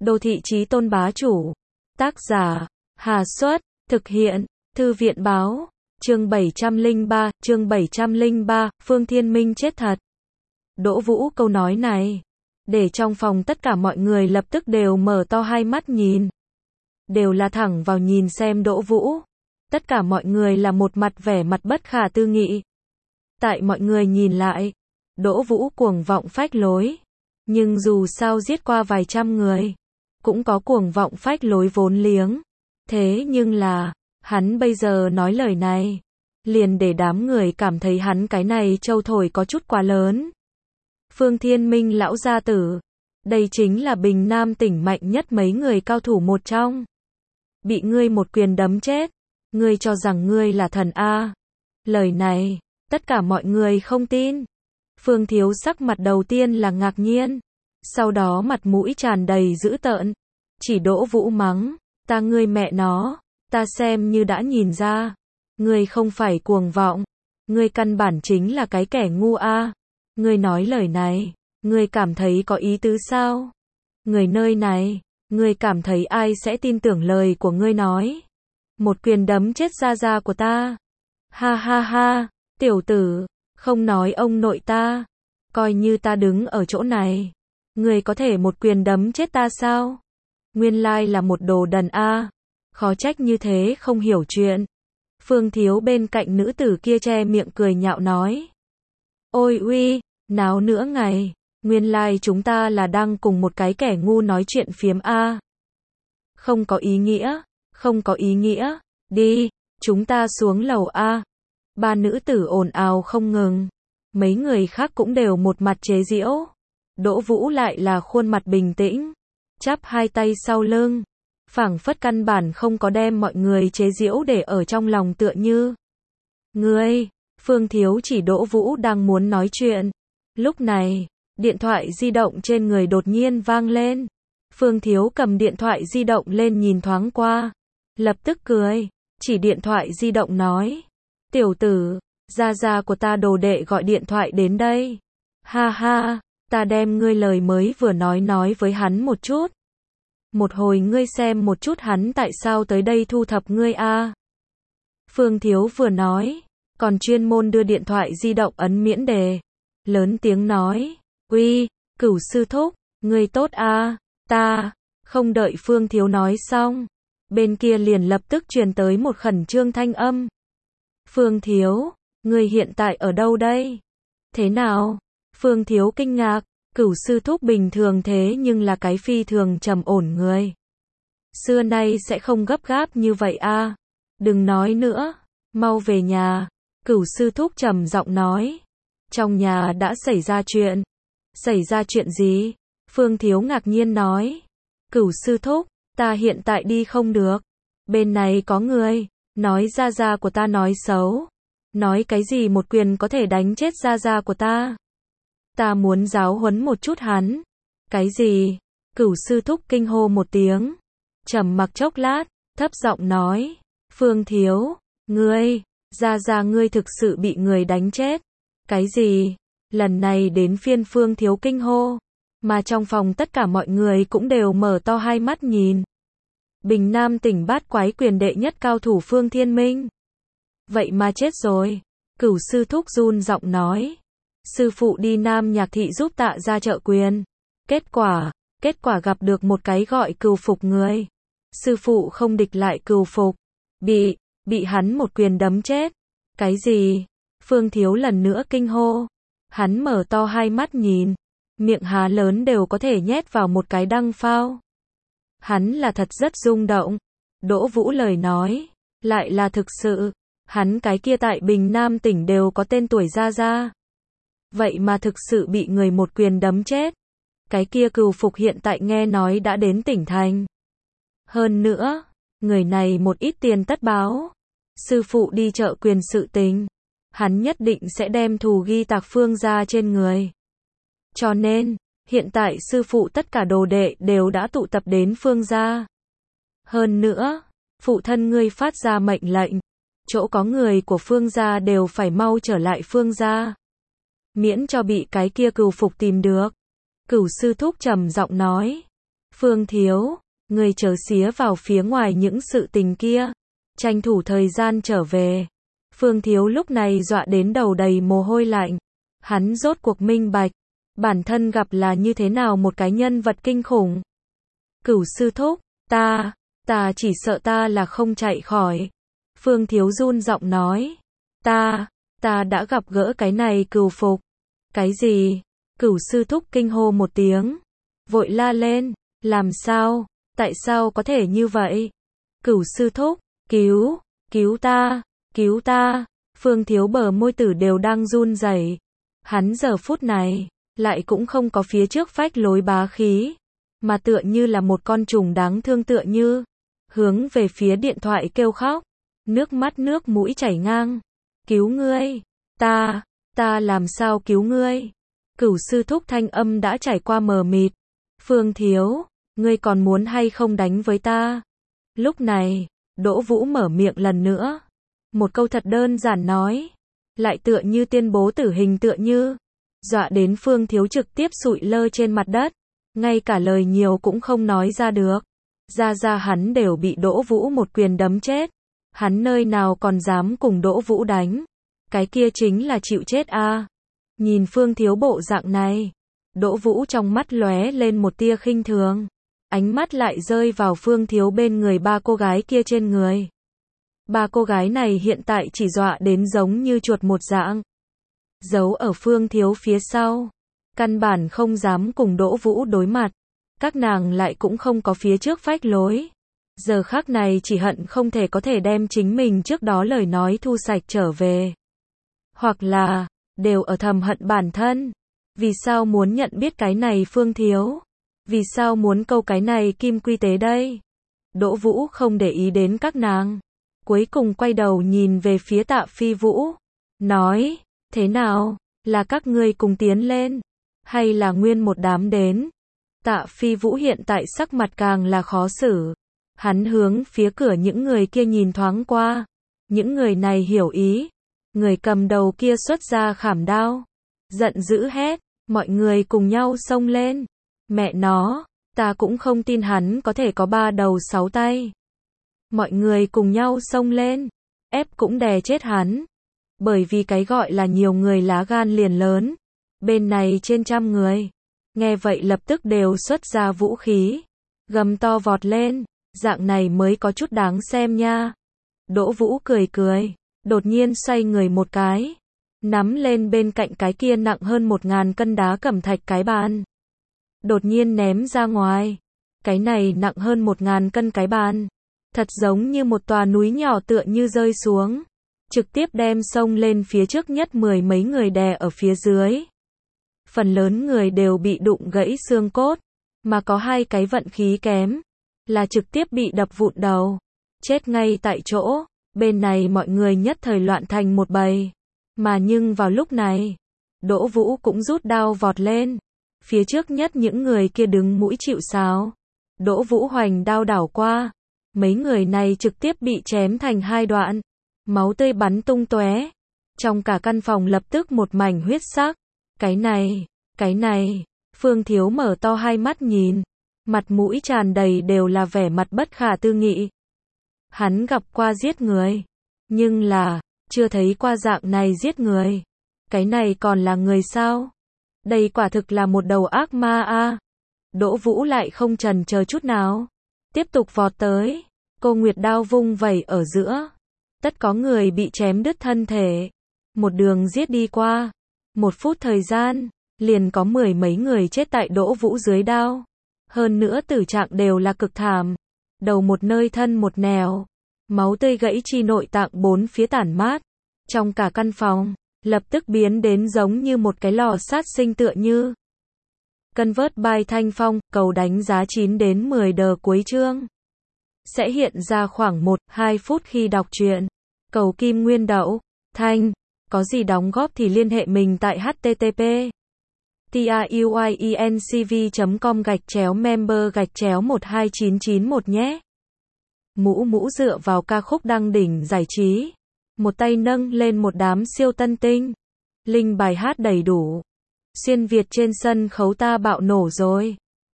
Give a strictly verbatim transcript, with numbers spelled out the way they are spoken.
Đô thị chí tôn bá chủ. Tác giả, Hà Xuất, thực hiện, Thư viện báo, chương bảy trăm lẻ ba, chương bảy trăm lẻ ba, Phương Thiên Minh chết thật. Đỗ Vũ câu nói này, để trong phòng tất cả mọi người lập tức đều mở to hai mắt nhìn. Đều là thẳng vào nhìn xem Đỗ Vũ. Tất cả mọi người là một mặt vẻ mặt bất khả tư nghị. Tại mọi người nhìn lại, Đỗ Vũ cuồng vọng phách lối. Nhưng dù sao giết qua vài trăm người, cũng có cuồng vọng phách lối vốn liếng. Thế nhưng là, hắn bây giờ nói lời này, liền để đám người cảm thấy hắn cái này trâu thổi có chút quá lớn. Phương Thiên Minh lão gia tử, đây chính là Bình Nam tỉnh mạnh nhất mấy người cao thủ một trong. Bị ngươi một quyền đấm chết, ngươi cho rằng ngươi là thần A. Lời này, tất cả mọi người không tin. Phương Thiếu sắc mặt đầu tiên là ngạc nhiên, sau đó mặt mũi tràn đầy dữ tợn, chỉ Đỗ Vũ mắng, ta ngươi mẹ nó, ta xem như đã nhìn ra, ngươi không phải cuồng vọng, ngươi căn bản chính là cái kẻ ngu a. Ngươi nói lời này, ngươi cảm thấy có ý tứ sao? Người nơi này, ngươi cảm thấy ai sẽ tin tưởng lời của ngươi nói? Một quyền đấm chết gia gia của ta. Ha ha ha, tiểu tử, không nói ông nội ta, coi như ta đứng ở chỗ này, ngươi có thể một quyền đấm chết ta sao? Nguyên lai là một đồ đần a, khó trách như thế không hiểu chuyện. Phương Thiếu bên cạnh nữ tử kia che miệng cười nhạo nói. Ôi uy, náo nữa ngày, nguyên lai chúng ta là đang cùng một cái kẻ ngu nói chuyện phiếm a. Không có ý nghĩa, không có ý nghĩa, đi, chúng ta xuống lầu a. Ba nữ tử ồn ào không ngừng, mấy người khác cũng đều một mặt chế giễu. Đỗ Vũ lại là khuôn mặt bình tĩnh, chắp hai tay sau lưng, phảng phất căn bản không có đem mọi người chế giễu để ở trong lòng tựa như. Ngươi, Phương Thiếu chỉ Đỗ Vũ đang muốn nói chuyện. Lúc này, điện thoại di động trên người đột nhiên vang lên. Phương Thiếu cầm điện thoại di động lên nhìn thoáng qua, lập tức cười, chỉ điện thoại di động nói. Tiểu tử, gia gia của ta đồ đệ gọi điện thoại đến đây. Ha ha, ta đem ngươi lời mới vừa nói nói với hắn một chút. Một hồi ngươi xem một chút hắn tại sao tới đây thu thập ngươi a. Phương Thiếu vừa nói, còn chuyên môn đưa điện thoại di động ấn miễn đề, lớn tiếng nói, uy, Cửu sư thúc, ngươi tốt a. Ta, không đợi Phương Thiếu nói xong, bên kia liền lập tức truyền tới một khẩn trương thanh âm. Phương Thiếu, ngươi hiện tại ở đâu đây? Thế nào? Phương Thiếu kinh ngạc, Cửu sư thúc bình thường thế nhưng là cái phi thường trầm ổn người. Xưa nay sẽ không gấp gáp như vậy a. Đừng nói nữa, mau về nhà. Cửu sư thúc trầm giọng nói. Trong nhà đã xảy ra chuyện. Xảy ra chuyện gì? Phương Thiếu ngạc nhiên nói. Cửu sư thúc, ta hiện tại đi không được. Bên này có người, nói gia gia của ta nói xấu. Nói cái gì một quyền có thể đánh chết gia gia của ta. Ta muốn giáo huấn một chút hắn. Cái gì? Cửu sư thúc kinh hô một tiếng. Trầm mặc chốc lát, thấp giọng nói. Phương Thiếu, ngươi, gia gia ngươi thực sự bị người đánh chết. Cái gì? Lần này đến phiên Phương Thiếu kinh hô. Mà trong phòng tất cả mọi người cũng đều mở to hai mắt nhìn. Bình Nam tỉnh bát quái quyền đệ nhất cao thủ Phương Thiên Minh. Vậy mà chết rồi. Cửu sư thúc run giọng nói. Sư phụ đi Nam Nhạc Thị giúp Tạ ra trợ quyền. Kết quả, kết quả gặp được một cái gọi Cừu Phục người. Sư phụ không địch lại Cừu Phục. Bị, bị hắn một quyền đấm chết. Cái gì? Phương Thiếu lần nữa kinh hô. Hắn mở to hai mắt nhìn. Miệng há lớn đều có thể nhét vào một cái đăng phao. Hắn là thật rất rung động. Đỗ Vũ lời nói, lại là thực sự. Hắn cái kia tại Bình Nam tỉnh đều có tên tuổi ra ra. Vậy mà thực sự bị người một quyền đấm chết. Cái kia Cừu Phục hiện tại nghe nói đã đến tỉnh thành. Hơn nữa, người này một ít tiền tất báo. Sư phụ đi trợ quyền sự tình. Hắn nhất định sẽ đem thù ghi tạc Phương gia trên người. Cho nên, hiện tại sư phụ tất cả đồ đệ đều đã tụ tập đến Phương gia. Hơn nữa, phụ thân ngươi phát ra mệnh lệnh. Chỗ có người của Phương gia đều phải mau trở lại Phương gia. Miễn cho bị cái kia Cừu Phục tìm được. Cửu sư thúc trầm giọng nói. Phương Thiếu, người chớ xía vào phía ngoài những sự tình kia. Tranh thủ thời gian trở về. Phương Thiếu lúc này dọa đến đầu đầy mồ hôi lạnh. Hắn rốt cuộc minh bạch. Bản thân gặp là như thế nào một cái nhân vật kinh khủng. Cửu sư thúc, ta, ta chỉ sợ ta là không chạy khỏi. Phương Thiếu run giọng nói. Ta, ta đã gặp gỡ cái này cửu phục. Cái gì? Cửu sư thúc kinh hô một tiếng. Vội la lên. Làm sao? Tại sao có thể như vậy? Cửu sư thúc, cứu, cứu ta, cứu ta. Phương Thiếu bờ môi tử đều đang run rẩy. Hắn giờ phút này, lại cũng không có phía trước phách lối bá khí. Mà tựa như là một con trùng đáng thương tựa như. Hướng về phía điện thoại kêu khóc. Nước mắt nước mũi chảy ngang. Cứu ngươi, ta, ta làm sao cứu ngươi? Cửu sư thúc thanh âm đã trải qua mờ mịt. Phương Thiếu, ngươi còn muốn hay không đánh với ta? Lúc này, Đỗ Vũ mở miệng lần nữa. Một câu thật đơn giản nói. Lại tựa như tuyên bố tử hình tựa như. Dọa đến Phương Thiếu trực tiếp sụi lơ trên mặt đất. Ngay cả lời nhiều cũng không nói ra được. Ra ra hắn đều bị Đỗ Vũ một quyền đấm chết. Hắn nơi nào còn dám cùng Đỗ Vũ đánh. Cái kia chính là chịu chết a. À. Nhìn Phương Thiếu bộ dạng này. Đỗ Vũ trong mắt lóe lên một tia khinh thường. Ánh mắt lại rơi vào Phương Thiếu bên người ba cô gái kia trên người. Ba cô gái này hiện tại chỉ dọa đến giống như chuột một dạng. Giấu ở Phương Thiếu phía sau. Căn bản không dám cùng Đỗ Vũ đối mặt. Các nàng lại cũng không có phía trước phách lối. Giờ khắc này chỉ hận không thể có thể đem chính mình trước đó lời nói thu sạch trở về. Hoặc là, đều ở thầm hận bản thân. Vì sao muốn nhận biết cái này Phương Thiếu? Vì sao muốn câu cái này Kim Quy Tế đây? Đỗ Vũ không để ý đến các nàng. Cuối cùng quay đầu nhìn về phía Tạ Phi Vũ. Nói, thế nào? Là các ngươi cùng tiến lên? Hay là nguyên một đám đến? Tạ Phi Vũ hiện tại sắc mặt càng là khó xử. Hắn hướng phía cửa những người kia nhìn thoáng qua. Những người này hiểu ý. Người cầm đầu kia xuất ra khảm đao. Giận dữ hét. Mọi người cùng nhau xông lên. Mẹ nó, ta cũng không tin hắn có thể có ba đầu sáu tay. Mọi người cùng nhau xông lên. Ép cũng đè chết hắn. Bởi vì cái gọi là nhiều người lá gan liền lớn. Bên này trên trăm người. Nghe vậy lập tức đều xuất ra vũ khí. Gầm to vọt lên. Dạng này mới có chút đáng xem nha. Đỗ Vũ cười cười. Đột nhiên xoay người một cái. Nắm lên bên cạnh cái kia nặng hơn một ngàn cân đá cẩm thạch cái bàn. Đột nhiên ném ra ngoài. Cái này nặng hơn một ngàn cân cái bàn. Thật giống như một tòa núi nhỏ tựa như rơi xuống. Trực tiếp đem xông lên phía trước nhất mười mấy người đè ở phía dưới. Phần lớn người đều bị đụng gãy xương cốt. Mà có hai cái vận khí kém. Là trực tiếp bị đập vụn đầu. Chết ngay tại chỗ. Bên này mọi người nhất thời loạn thành một bầy. Mà nhưng vào lúc này, Đỗ Vũ cũng rút đao vọt lên. Phía trước nhất những người kia đứng mũi chịu sào. Đỗ Vũ hoành đao đảo qua. Mấy người này trực tiếp bị chém thành hai đoạn. Máu tươi bắn tung tóe. Trong cả căn phòng lập tức một mảnh huyết sắc. Cái này, cái này, Phương Thiếu mở to hai mắt nhìn. Mặt mũi tràn đầy đều là vẻ mặt bất khả tư nghị. Hắn gặp qua giết người. Nhưng là, chưa thấy qua dạng này giết người. Cái này còn là người sao? Đây quả thực là một đầu ác ma a. À. Đỗ Vũ lại không chần chờ chút nào. Tiếp tục vọt tới. Cô Nguyệt đao vung vẩy ở giữa. Tất có người bị chém đứt thân thể. Một đường giết đi qua. Một phút thời gian, liền có mười mấy người chết tại Đỗ Vũ dưới đao. Hơn nữa tử trạng đều là cực thảm. Đầu một nơi thân một nẻo. Máu tươi gãy chi nội tạng bốn phía tản mát. Trong cả căn phòng, lập tức biến đến giống như một cái lò sát sinh tựa như. Convert by Thanh Phong, cầu đánh giá chín đến mười đờ cuối chương. Sẽ hiện ra khoảng một đến hai phút khi đọc truyện. Cầu Kim Nguyên Đậu, Thanh, có gì đóng góp thì liên hệ mình tại http truyencv chấm com gạch chéo member gạch chéo một hai chín chín một nhé. Mũ mũ dựa vào ca khúc đăng đỉnh giải trí. Một tay nâng lên một đám siêu tân tinh. Linh bài hát đầy đủ. Xuyên Việt trên sân khấu ta bạo nổ rồi.